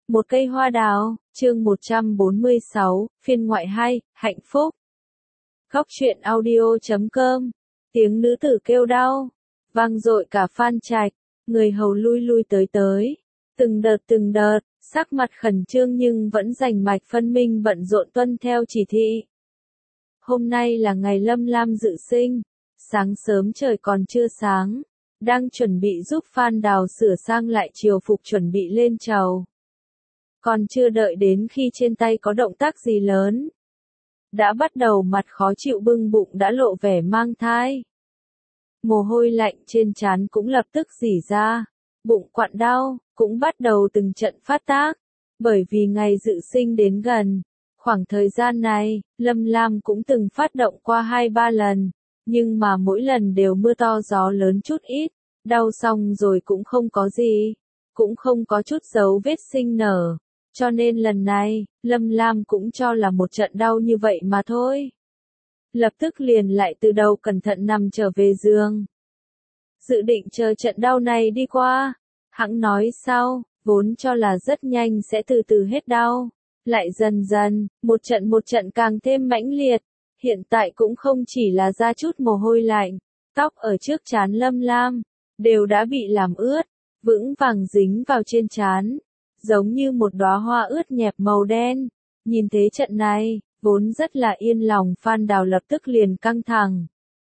Một cây hoa đào, chương 146, phiên ngoại 2, hạnh phúc. Góc truyện audio.com, tiếng nữ tử kêu đau, vang dội cả Phan Trạch, người hầu lui lui tới, từng đợt, sắc mặt khẩn trương nhưng vẫn rành mạch phân minh bận rộn tuân theo chỉ thị. Hôm nay là ngày Lâm Lam dự sinh, sáng sớm trời còn chưa sáng, đang chuẩn bị giúp Phan Đào sửa sang lại triều phục chuẩn bị lên chầu. Còn chưa đợi đến khi trên tay có động tác gì lớn, đã bắt đầu mặt khó chịu bưng bụng đã lộ vẻ mang thai. Mồ hôi lạnh trên trán cũng lập tức rỉ ra, bụng quặn đau, cũng bắt đầu từng trận phát tác, bởi vì ngày dự sinh đến gần. Khoảng thời gian này, Lâm Lam cũng từng phát động qua 2-3 lần, nhưng mà mỗi lần đều mưa to gió lớn chút ít, đau xong rồi cũng không có gì, cũng không có chút dấu vết sinh nở. Cho nên lần này, Lâm Lam cũng cho là một trận đau như vậy mà thôi. Lập tức liền lại từ đầu cẩn thận nằm trở về giường. Dự định chờ trận đau này đi qua, hẵng nói sau, vốn cho là rất nhanh sẽ từ từ hết đau, lại dần dần, một trận càng thêm mãnh liệt. Hiện tại cũng không chỉ là ra chút mồ hôi lạnh, tóc ở trước trán Lâm Lam đều đã bị làm ướt, vững vàng dính vào trên trán, giống như một đóa hoa ướt nhẹp màu đen. Nhìn thấy trận này, vốn rất là yên lòng Phan Đào lập tức liền căng thẳng.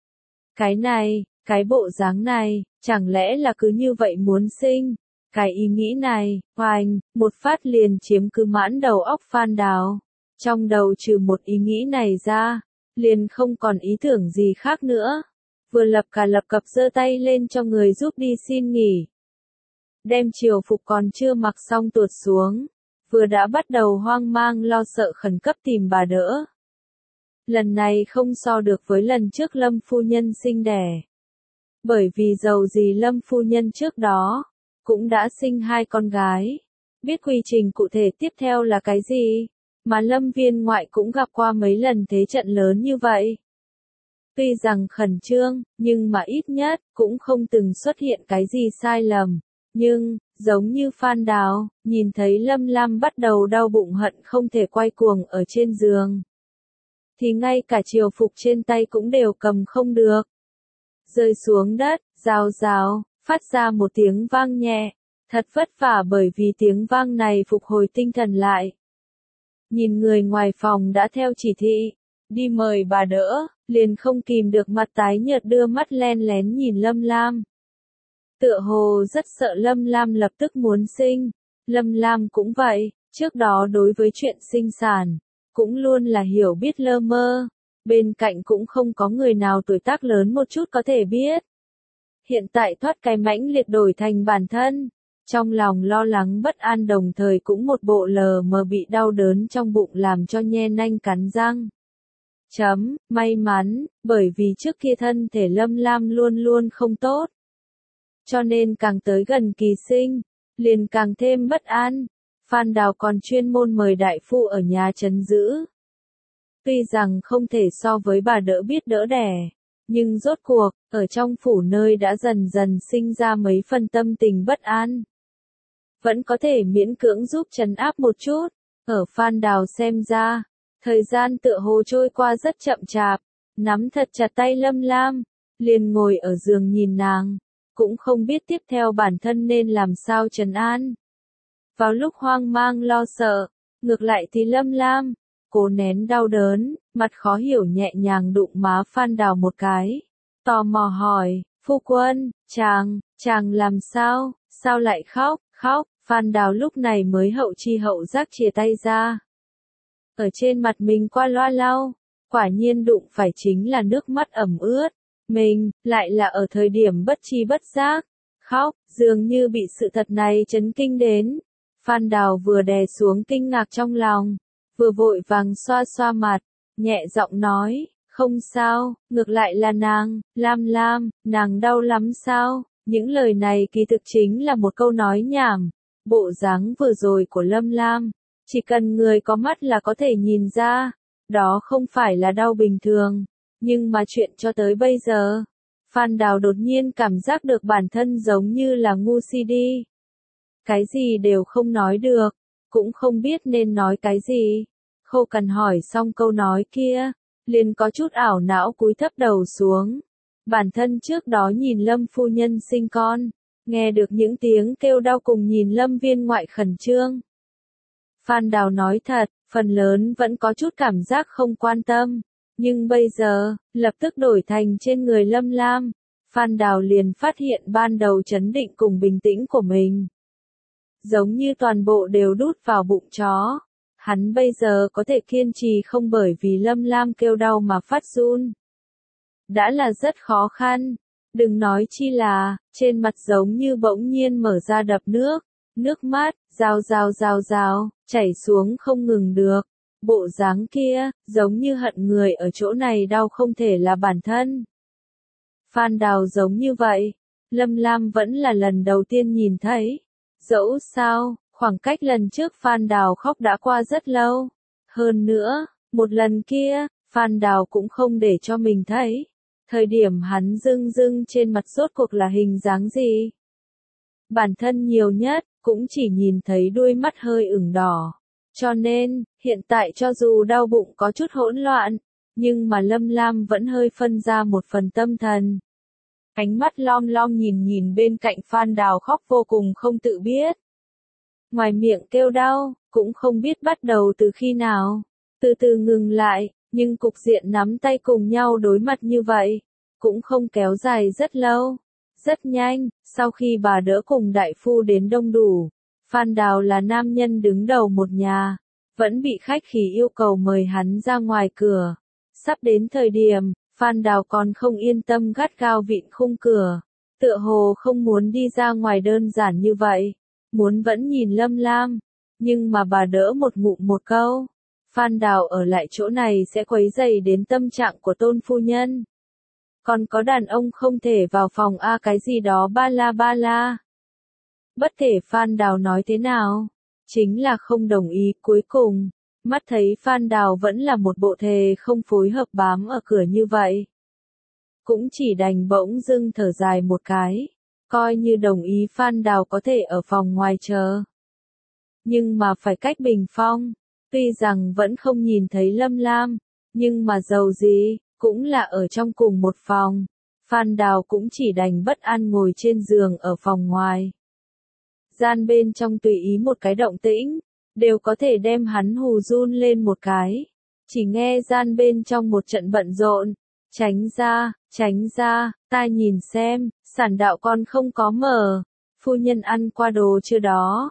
Cái bộ dáng này, chẳng lẽ là cứ như vậy muốn sinh? Cái ý nghĩ này, hoành, một phát liền chiếm cứ mãn đầu óc Phan Đào. Trong đầu trừ một ý nghĩ này ra, liền không còn ý tưởng gì khác nữa. Vừa lập cập giơ tay lên cho người giúp đi xin nghỉ. Đem triều phục còn chưa mặc xong tuột xuống, vừa đã bắt đầu hoang mang lo sợ khẩn cấp tìm bà đỡ. Lần này không so được với lần trước Lâm phu nhân sinh đẻ. Bởi vì dầu gì Lâm phu nhân trước đó cũng đã sinh 2 con gái, biết quy trình cụ thể tiếp theo là cái gì, mà Lâm viên ngoại cũng gặp qua mấy lần thế trận lớn như vậy. Tuy rằng khẩn trương, nhưng mà ít nhất cũng không từng xuất hiện cái gì sai lầm. Nhưng, giống như Phan Đào, nhìn thấy Lâm Lam bắt đầu đau bụng hận không thể quay cuồng ở trên giường, thì ngay cả triều phục trên tay cũng đều cầm không được. Rơi xuống đất, rào, phát ra một tiếng vang nhẹ, thật vất vả bởi vì tiếng vang này phục hồi tinh thần lại. Nhìn người ngoài phòng đã theo chỉ thị, đi mời bà đỡ, liền không kìm được mặt tái nhợt đưa mắt len lén nhìn Lâm Lam. Tựa hồ rất sợ Lâm Lam lập tức muốn sinh. Lâm Lam cũng vậy, trước đó đối với chuyện sinh sản, cũng luôn là hiểu biết lơ mơ. Bên cạnh cũng không có người nào tuổi tác lớn một chút có thể biết. Hiện tại thoát cái mãnh liệt đổi thành bản thân. Trong lòng lo lắng bất an đồng thời cũng một bộ lờ mờ bị đau đớn trong bụng làm cho nhe nanh cắn răng. May mắn, bởi vì trước kia thân thể Lâm Lam luôn luôn không tốt. Cho nên càng tới gần kỳ sinh, liền càng thêm bất an. Phan Đào còn chuyên môn mời đại phu ở nhà trấn giữ. Tuy rằng không thể so với bà đỡ biết đỡ đẻ, nhưng rốt cuộc, ở trong phủ nơi đã dần dần sinh ra mấy phần tâm tình bất an. Vẫn có thể miễn cưỡng giúp trấn áp một chút. Ở Phan Đào xem ra, thời gian tựa hồ trôi qua rất chậm chạp, nắm thật chặt tay Lâm Lam, liền ngồi ở giường nhìn nàng, cũng không biết tiếp theo bản thân nên làm sao trấn an. Vào lúc hoang mang lo sợ, ngược lại thì Lâm Lam cố nén đau đớn, mặt khó hiểu nhẹ nhàng đụng má Phan Đào một cái, tò mò hỏi, phu quân, chàng làm sao, sao lại khóc. Phan Đào lúc này mới hậu chi hậu giác chìa tay ra. Ở trên mặt mình qua loa lau, quả nhiên đụng phải chính là nước mắt ẩm ướt. Mình, lại là ở thời điểm bất tri bất giác, khóc, dường như bị sự thật này chấn kinh đến. Phan Đào vừa đè xuống kinh ngạc trong lòng, vừa vội vàng xoa mặt, nhẹ giọng nói, không sao, ngược lại là nàng, Lam, nàng đau lắm sao? Những lời này kỳ thực chính là một câu nói nhảm. Bộ dáng vừa rồi của Lâm Lam, chỉ cần người có mắt là có thể nhìn ra, đó không phải là đau bình thường. Nhưng mà chuyện cho tới bây giờ, Phan Đào đột nhiên cảm giác được bản thân giống như là ngu si đi. Cái gì đều không nói được, cũng không biết nên nói cái gì. Khâu Cằn hỏi xong câu nói kia, liền có chút ảo não cúi thấp đầu xuống. Bản thân trước đó nhìn Lâm phu nhân sinh con, nghe được những tiếng kêu đau cùng nhìn Lâm viên ngoại khẩn trương. Phan Đào nói thật, phần lớn vẫn có chút cảm giác không quan tâm, nhưng bây giờ, lập tức đổi thành trên người Lâm Lam. Phan Đào liền phát hiện ban đầu trấn định cùng bình tĩnh của mình, giống như toàn bộ đều đút vào bụng chó. Hắn bây giờ có thể kiên trì không bởi vì Lâm Lam kêu đau mà phát run, đã là rất khó khăn. Đừng nói chi là, trên mặt giống như bỗng nhiên mở ra đập nước mắt, rào, chảy xuống không ngừng được. Bộ dáng kia, giống như hận người ở chỗ này đau không thể là bản thân. Phan Đào giống như vậy, Lâm Lam vẫn là lần đầu tiên nhìn thấy. Dẫu sao, khoảng cách lần trước Phan Đào khóc đã qua rất lâu. Hơn nữa, một lần kia, Phan Đào cũng không để cho mình thấy. Thời điểm hắn dưng trên mặt rốt cuộc là hình dáng gì. Bản thân nhiều nhất, cũng chỉ nhìn thấy đuôi mắt hơi ửng đỏ. Cho nên, hiện tại cho dù đau bụng có chút hỗn loạn, nhưng mà Lâm Lam vẫn hơi phân ra một phần tâm thần. Ánh mắt lom nhìn bên cạnh Phan Đào khóc vô cùng không tự biết. Ngoài miệng kêu đau, cũng không biết bắt đầu từ khi nào. Từ từ ngừng lại, nhưng cục diện nắm tay cùng nhau đối mặt như vậy, cũng không kéo dài rất lâu. Rất nhanh, sau khi bà đỡ cùng đại phu đến đông đủ, Phan Đào là nam nhân đứng đầu một nhà, vẫn bị khách khí yêu cầu mời hắn ra ngoài cửa. Sắp đến thời điểm, Phan Đào còn không yên tâm gắt gao vịn khung cửa, tựa hồ không muốn đi ra ngoài đơn giản như vậy, muốn vẫn nhìn Lâm Lam, nhưng mà bà đỡ một ngụm một câu, Phan Đào ở lại chỗ này sẽ quấy rầy đến tâm trạng của Tôn phu nhân. Còn có đàn ông không thể vào phòng a cái gì đó ba la. Bất kể Phan Đào nói thế nào, chính là không đồng ý. Cuối cùng, mắt thấy Phan Đào vẫn là một bộ thề không phối hợp bám ở cửa như vậy. Cũng chỉ đành bỗng dưng thở dài một cái, coi như đồng ý Phan Đào có thể ở phòng ngoài chờ. Nhưng mà phải cách bình phong, tuy rằng vẫn không nhìn thấy Lâm Lam, nhưng mà dầu gì, cũng là ở trong cùng một phòng. Phan Đào cũng chỉ đành bất an ngồi trên giường ở phòng ngoài. Gian bên trong tùy ý một cái động tĩnh, đều có thể đem hắn hù run lên một cái. Chỉ nghe gian bên trong một trận bận rộn, tránh ra, ta nhìn xem, sản đạo con không có mở, phu nhân ăn qua đồ chưa đó?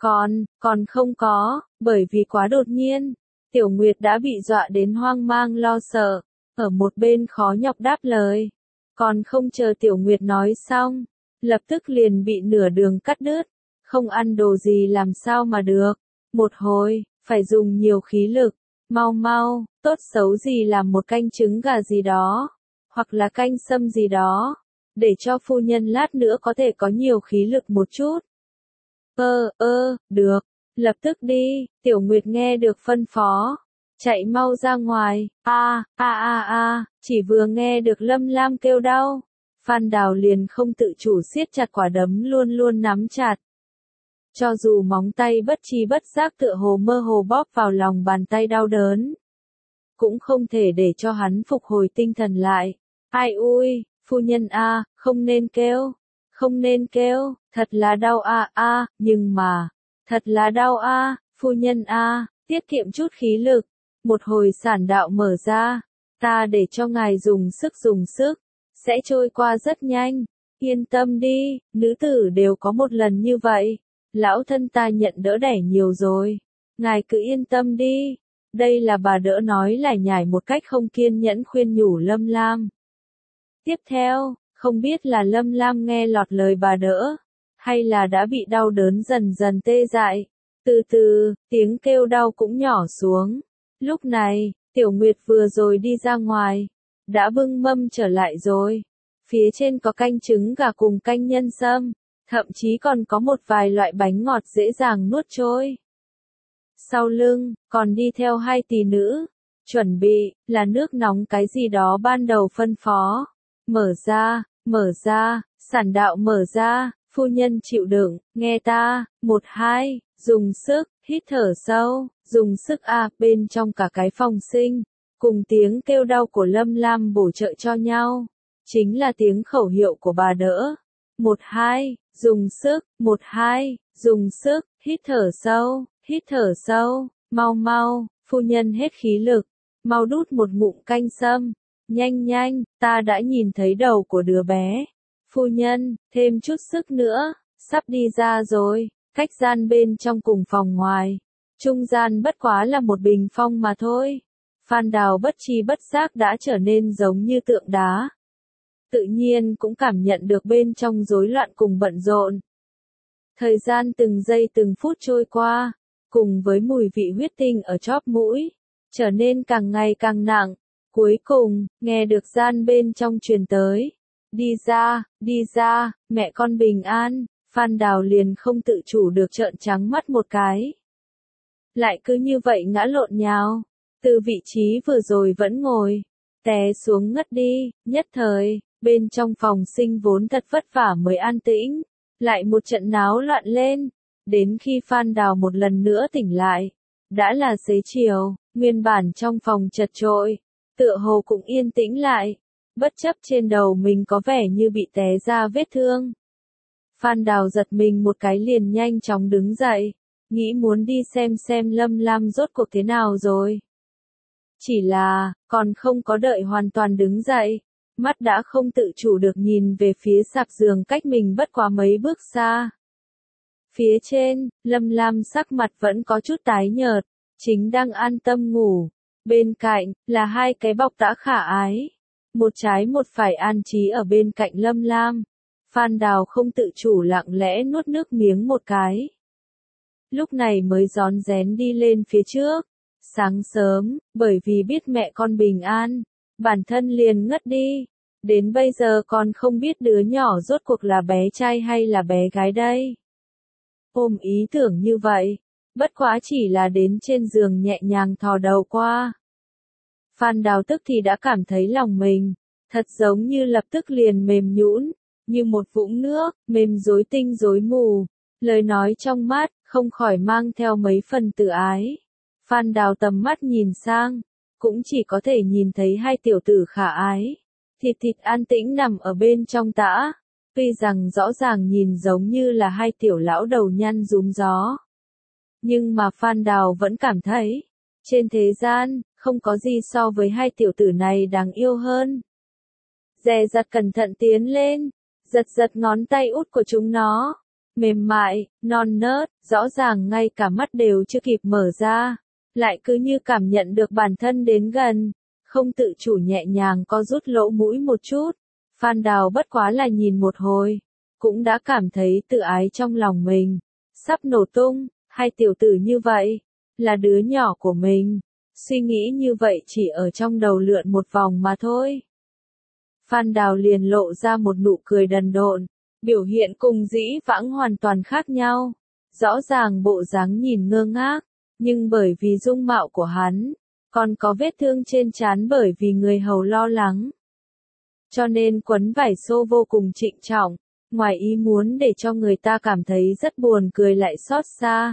Còn không có, bởi vì quá đột nhiên, Tiểu Nguyệt đã bị dọa đến hoang mang lo sợ, ở một bên khó nhọc đáp lời. Còn không chờ Tiểu Nguyệt nói xong, lập tức liền bị nửa đường cắt đứt, không ăn đồ gì làm sao mà được, một hồi, phải dùng nhiều khí lực, mau, tốt xấu gì làm một canh trứng gà gì đó, hoặc là canh sâm gì đó, để cho phu nhân lát nữa có thể có nhiều khí lực một chút. Được, lập tức đi. Tiểu Nguyệt nghe được phân phó, chạy mau ra ngoài. Chỉ vừa nghe được Lâm Lam kêu đau, Phan Đào liền không tự chủ siết chặt quả đấm luôn nắm chặt. Cho dù móng tay bất tri bất giác tựa hồ mơ hồ bóp vào lòng bàn tay đau đớn, cũng không thể để cho hắn phục hồi tinh thần lại. Ai ui, phu nhân a, không nên kêu, thật là đau nhưng mà, thật là đau phu nhân tiết kiệm chút khí lực, một hồi sản đạo mở ra, ta để cho ngài dùng sức, sẽ trôi qua rất nhanh, yên tâm đi, nữ tử đều có một lần như vậy, lão thân ta nhận đỡ đẻ nhiều rồi, ngài cứ yên tâm đi. Đây là bà đỡ nói lải nhải một cách không kiên nhẫn khuyên nhủ Lâm Lam. Tiếp theo, không biết là Lâm Lam nghe lọt lời bà đỡ, hay là đã bị đau đớn dần tê dại. Từ từ, tiếng kêu đau cũng nhỏ xuống. Lúc này, Tiểu Nguyệt vừa rồi đi ra ngoài, đã bưng mâm trở lại rồi. Phía trên có canh trứng gà cùng canh nhân sâm, thậm chí còn có một vài loại bánh ngọt dễ dàng nuốt trôi. Sau lưng, còn đi theo hai tỷ nữ, chuẩn bị, là nước nóng cái gì đó ban đầu phân phó. Mở ra, sản đạo mở ra, phu nhân chịu đựng, nghe ta, 1, 2, dùng sức, hít thở sâu, dùng sức a, bên trong cả cái phòng sinh, cùng tiếng kêu đau của Lâm Lam bổ trợ cho nhau, chính là tiếng khẩu hiệu của bà đỡ. 1 2, dùng sức, 1 2, dùng sức, hít thở sâu, mau mau, phu nhân hết khí lực, mau đút một ngụm canh sâm, nhanh nhanh, ta đã nhìn thấy đầu của đứa bé. Phu nhân, thêm chút sức nữa, sắp đi ra rồi, cách gian bên trong cùng phòng ngoài. Trung gian bất quá là một bình phong mà thôi. Phan Đào bất tri bất giác đã trở nên giống như tượng đá. Tự nhiên cũng cảm nhận được bên trong rối loạn cùng bận rộn. Thời gian từng giây từng phút trôi qua, cùng với mùi vị huyết tinh ở chóp mũi, trở nên càng ngày càng nặng. Cuối cùng, nghe được gian bên trong truyền tới. Đi ra, mẹ con bình an, Phan Đào liền không tự chủ được trợn trắng mắt một cái. Lại cứ như vậy ngã lộn nhào, từ vị trí vừa rồi vẫn ngồi, té xuống ngất đi, nhất thời, bên trong phòng sinh vốn thật vất vả mới an tĩnh, lại một trận náo loạn lên, đến khi Phan Đào một lần nữa tỉnh lại, đã là xế chiều, nguyên bản trong phòng chật chội, tựa hồ cũng yên tĩnh lại, bất chấp trên đầu mình có vẻ như bị té ra vết thương. Phan Đào giật mình một cái liền nhanh chóng đứng dậy, nghĩ muốn đi xem Lâm Lam rốt cuộc thế nào rồi. Chỉ là, còn không có đợi hoàn toàn đứng dậy, mắt đã không tự chủ được nhìn về phía sạp giường cách mình bất quá mấy bước xa. Phía trên, Lâm Lam sắc mặt vẫn có chút tái nhợt, chính đang an tâm ngủ. Bên cạnh, là hai cái bọc tã khả ái. Một trái một phải an trí ở bên cạnh Lâm Lam. Phan Đào không tự chủ lặng lẽ nuốt nước miếng một cái. Lúc này mới rón rén đi lên phía trước. Sáng sớm, bởi vì biết mẹ con bình an, bản thân liền ngất đi. Đến bây giờ còn không biết đứa nhỏ rốt cuộc là bé trai hay là bé gái đây. Ôm ý tưởng như vậy, bất quá chỉ là đến trên giường nhẹ nhàng thò đầu qua. Phan Đào tức thì đã cảm thấy lòng mình, thật giống như lập tức liền mềm nhũn, như một vũng nước, mềm rối tinh rối mù. Lời nói trong mắt, không khỏi mang theo mấy phần tự ái. Phan Đào tầm mắt nhìn sang, cũng chỉ có thể nhìn thấy hai tiểu tử khả ái. Thịt an tĩnh nằm ở bên trong tã, tuy rằng rõ ràng nhìn giống như là hai tiểu lão đầu nhăn rúm gió. Nhưng mà Phan Đào vẫn cảm thấy, trên thế gian, không có gì so với hai tiểu tử này đáng yêu hơn. Dè dặt cẩn thận tiến lên, giật ngón tay út của chúng nó, mềm mại, non nớt, rõ ràng ngay cả mắt đều chưa kịp mở ra, lại cứ như cảm nhận được bản thân đến gần, không tự chủ nhẹ nhàng co rút lỗ mũi một chút. Phan Đào bất quá là nhìn một hồi, cũng đã cảm thấy tự ái trong lòng mình, sắp nổ tung, hai tiểu tử như vậy, là đứa nhỏ của mình. Suy nghĩ như vậy chỉ ở trong đầu lượn một vòng mà thôi. Phan Đào liền lộ ra một nụ cười đần độn, biểu hiện cùng dĩ vãng hoàn toàn khác nhau. Rõ ràng bộ dáng nhìn ngơ ngác, nhưng bởi vì dung mạo của hắn, còn có vết thương trên trán bởi vì người hầu lo lắng. Cho nên quấn vải xô vô cùng trịnh trọng, ngoài ý muốn để cho người ta cảm thấy rất buồn cười lại xót xa.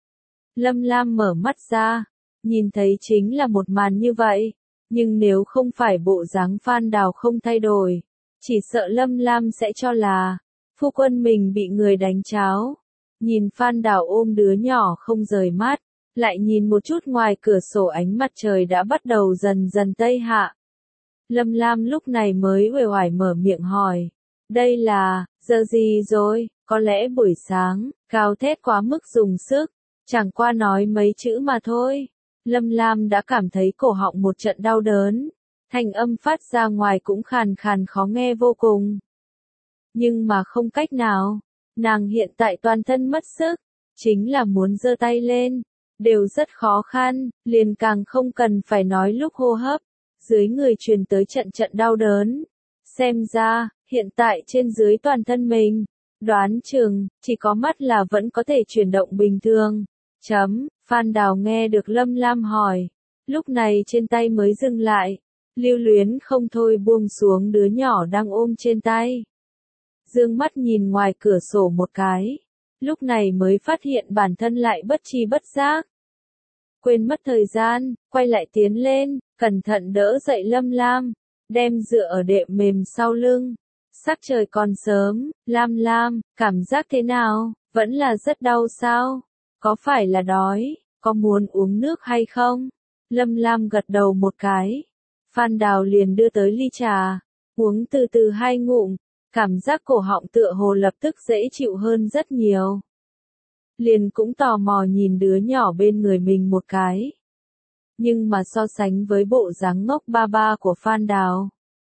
Lâm Lam mở mắt ra, nhìn thấy chính là một màn như vậy, nhưng nếu không phải bộ dáng Phan Đào không thay đổi, chỉ sợ Lâm Lam sẽ cho là phu quân mình bị người đánh cháo. Nhìn Phan Đào ôm đứa nhỏ không rời mắt, lại nhìn một chút ngoài cửa sổ ánh mặt trời đã bắt đầu dần dần tây hạ. Lâm Lam lúc này mới uể oải mở miệng hỏi, đây là, giờ gì rồi, có lẽ buổi sáng, gào thét quá mức dùng sức, chẳng qua nói mấy chữ mà thôi. Lâm Lam đã cảm thấy cổ họng một trận đau đớn, thanh âm phát ra ngoài cũng khàn khàn khó nghe vô cùng. Nhưng mà không cách nào, nàng hiện tại toàn thân mất sức, chính là muốn giơ tay lên, đều rất khó khăn, liền càng không cần phải nói lúc hô hấp, dưới người truyền tới trận đau đớn. Xem ra, hiện tại trên dưới toàn thân mình, đoán chừng, chỉ có mắt là vẫn có thể chuyển động bình thường. Phan Đào nghe được Lâm Lam hỏi, lúc này trên tay mới dừng lại, lưu luyến không thôi buông xuống đứa nhỏ đang ôm trên tay. Dương mắt nhìn ngoài cửa sổ một cái, Lúc này mới phát hiện bản thân lại bất tri bất giác. Quên mất thời gian, quay lại tiến lên, cẩn thận đỡ dậy Lâm Lam, đem dựa ở đệm mềm sau lưng. Sắc trời còn sớm, Lam Lam, cảm giác thế nào, vẫn là rất đau sao? Có phải là đói, có muốn uống nước hay không? Lâm Lam gật đầu một cái. Phan Đào liền đưa tới ly trà, uống từ từ 2 ngụm, cảm giác cổ họng tựa hồ lập tức dễ chịu hơn rất nhiều. Liền cũng tò mò nhìn đứa nhỏ bên người mình một cái. Nhưng mà so sánh với bộ dáng ngốc ba ba của Phan Đào,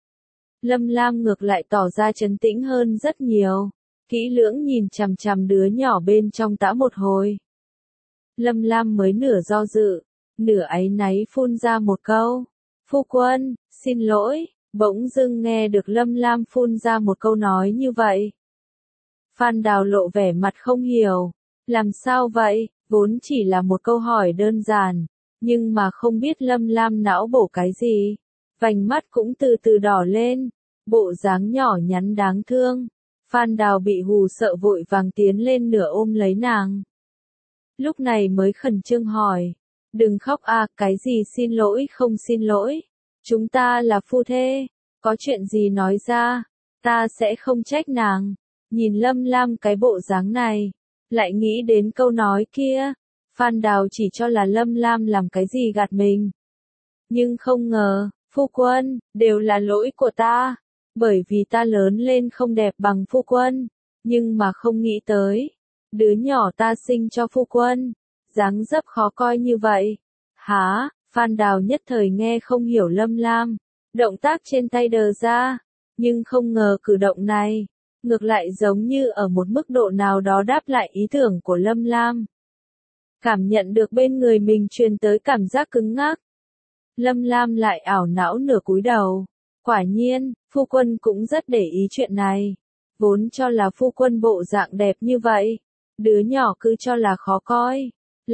Lâm Lam ngược lại tỏ ra trấn tĩnh hơn rất nhiều, kỹ lưỡng nhìn chằm chằm đứa nhỏ bên trong tã một hồi. Lâm Lam mới nửa do dự, nửa áy náy phun ra một câu, phu quân, xin lỗi, bỗng dưng nghe được Lâm Lam phun ra một câu nói như vậy. Phan Đào lộ vẻ mặt không hiểu, làm sao vậy, vốn chỉ là một câu hỏi đơn giản, nhưng mà không biết Lâm Lam não bổ cái gì, vành mắt cũng từ từ đỏ lên, bộ dáng nhỏ nhắn đáng thương. Phan Đào bị hù sợ vội vàng tiến lên nửa ôm lấy nàng. Lúc này mới khẩn trương hỏi, đừng khóc à, cái gì xin lỗi không xin lỗi, chúng ta là phu thê, có chuyện gì nói ra, ta sẽ không trách nàng. Nhìn Lâm Lam cái bộ dáng này, lại nghĩ đến câu nói kia, Phan Đào chỉ cho là Lâm Lam làm cái gì gạt mình. Nhưng không ngờ, phu quân, đều là lỗi của ta, bởi vì ta lớn lên không đẹp bằng phu quân, nhưng mà không nghĩ tới, đứa nhỏ ta sinh cho phu quân, dáng dấp khó coi như vậy. Hả? Phan Đào nhất thời nghe không hiểu Lâm Lam, động tác trên tay đờ ra, nhưng không ngờ cử động này, ngược lại giống như ở một mức độ nào đó đáp lại ý tưởng của Lâm Lam. Cảm nhận được bên người mình truyền tới cảm giác cứng ngắc. Lâm Lam lại ảo não nửa cúi đầu. Quả nhiên, phu quân cũng rất để ý chuyện này. Vốn cho là phu quân bộ dạng đẹp như vậy, đứa nhỏ cứ cho là khó coi.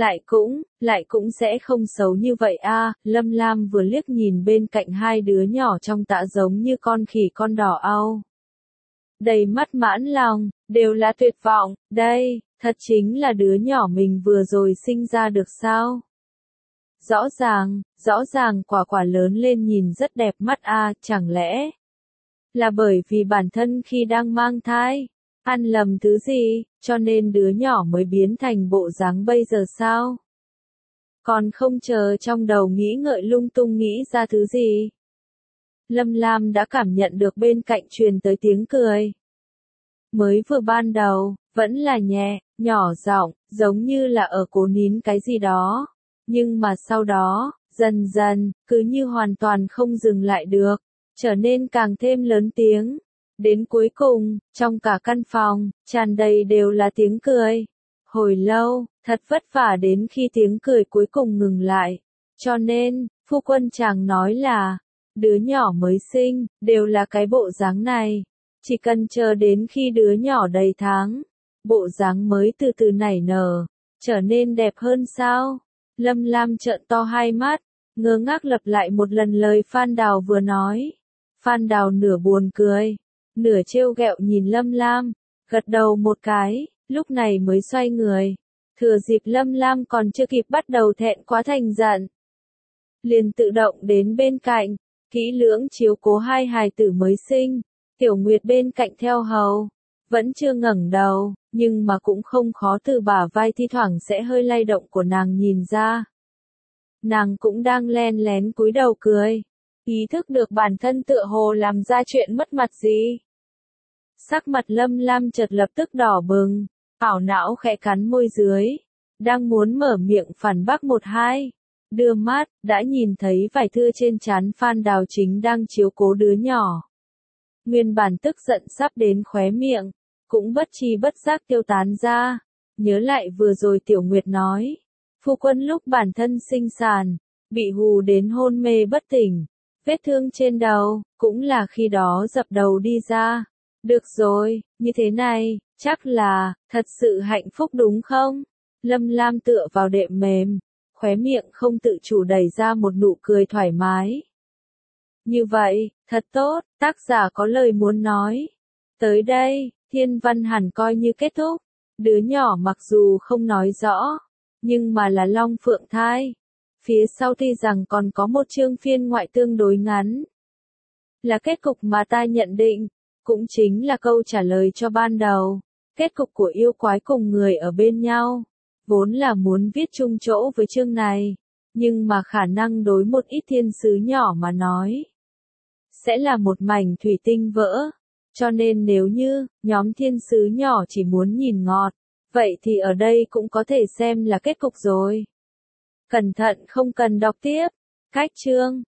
Lại cũng sẽ không xấu như vậy a. Lâm Lam vừa liếc nhìn bên cạnh hai đứa nhỏ trong tã giống như con khỉ con đỏ au. Đầy mắt mãn lòng, đều là tuyệt vọng, đây, thật chính là đứa nhỏ mình vừa rồi sinh ra được sao? Rõ ràng quả quả lớn lên nhìn rất đẹp mắt a, chẳng lẽ là bởi vì bản thân khi đang mang thai, ăn lầm thứ gì, cho nên đứa nhỏ mới biến thành bộ dáng bây giờ sao? Còn không chờ trong đầu nghĩ ngợi lung tung nghĩ ra thứ gì. Lâm Lam đã cảm nhận được bên cạnh truyền tới tiếng cười. Mới vừa ban đầu, vẫn là nhẹ, nhỏ giọng, giống như là ở cố nín cái gì đó. Nhưng mà sau đó, dần dần, cứ như hoàn toàn không dừng lại được, trở nên càng thêm lớn tiếng. Đến cuối cùng, trong cả căn phòng, tràn đầy đều là tiếng cười. Hồi lâu, thật vất vả đến khi tiếng cười cuối cùng ngừng lại. Cho nên, phu quân chàng nói là, đứa nhỏ mới sinh, đều là cái bộ dáng này. Chỉ cần chờ đến khi đứa nhỏ đầy tháng, bộ dáng mới từ từ nảy nở, trở nên đẹp hơn sao? Lâm Lam trợn to hai mắt, ngơ ngác lặp lại một lần lời Phan Đào vừa nói. Phan Đào nửa buồn cười, nửa trêu ghẹo nhìn Lâm Lam, gật đầu một cái, lúc này mới xoay người. Thừa dịp Lâm Lam còn chưa kịp bắt đầu thẹn quá thành giận, liền tự động đến bên cạnh, kỹ lưỡng chiếu cố hai hài tử mới sinh. Tiểu Nguyệt bên cạnh theo hầu, vẫn chưa ngẩng đầu, nhưng mà cũng không khó từ bả vai thi thoảng sẽ hơi lay động của nàng nhìn ra. Nàng cũng đang len lén cúi đầu cười, ý thức được bản thân tựa hồ làm ra chuyện mất mặt gì. Sắc mặt Lâm Lam chợt lập tức đỏ bừng, ảo não khẽ cắn môi dưới, đang muốn mở miệng phản bác một hai. Đưa mắt, đã nhìn thấy vải thưa trên trán Phan Đào chính đang chiếu cố đứa nhỏ. Nguyên bản tức giận sắp đến khóe miệng, cũng bất tri bất giác tiêu tán ra, nhớ lại vừa rồi Tiểu Nguyệt nói, phu quân lúc bản thân sinh sản, bị hù đến hôn mê bất tỉnh, vết thương trên đầu, cũng là khi đó dập đầu đi ra. Được rồi, như thế này, chắc là, thật sự hạnh phúc đúng không? Lâm Lam tựa vào đệm mềm, khóe miệng không tự chủ đẩy ra một nụ cười thoải mái. Như vậy, thật tốt, tác giả có lời muốn nói. Tới đây, thiên văn hẳn coi như kết thúc. Đứa nhỏ mặc dù không nói rõ, nhưng mà là long phượng thai. Phía sau tuy rằng còn có một chương phiên ngoại tương đối ngắn. Là kết cục mà ta nhận định, cũng chính là câu trả lời cho ban đầu. Kết cục của yêu quái cùng người ở bên nhau, vốn là muốn viết chung chỗ với chương này, nhưng mà khả năng đối một ít thiên sứ nhỏ mà nói, sẽ là một mảnh thủy tinh vỡ. Cho nên nếu như, nhóm thiên sứ nhỏ chỉ muốn nhìn ngọt, vậy thì ở đây cũng có thể xem là kết cục rồi. Cẩn thận không cần đọc tiếp. Cách chương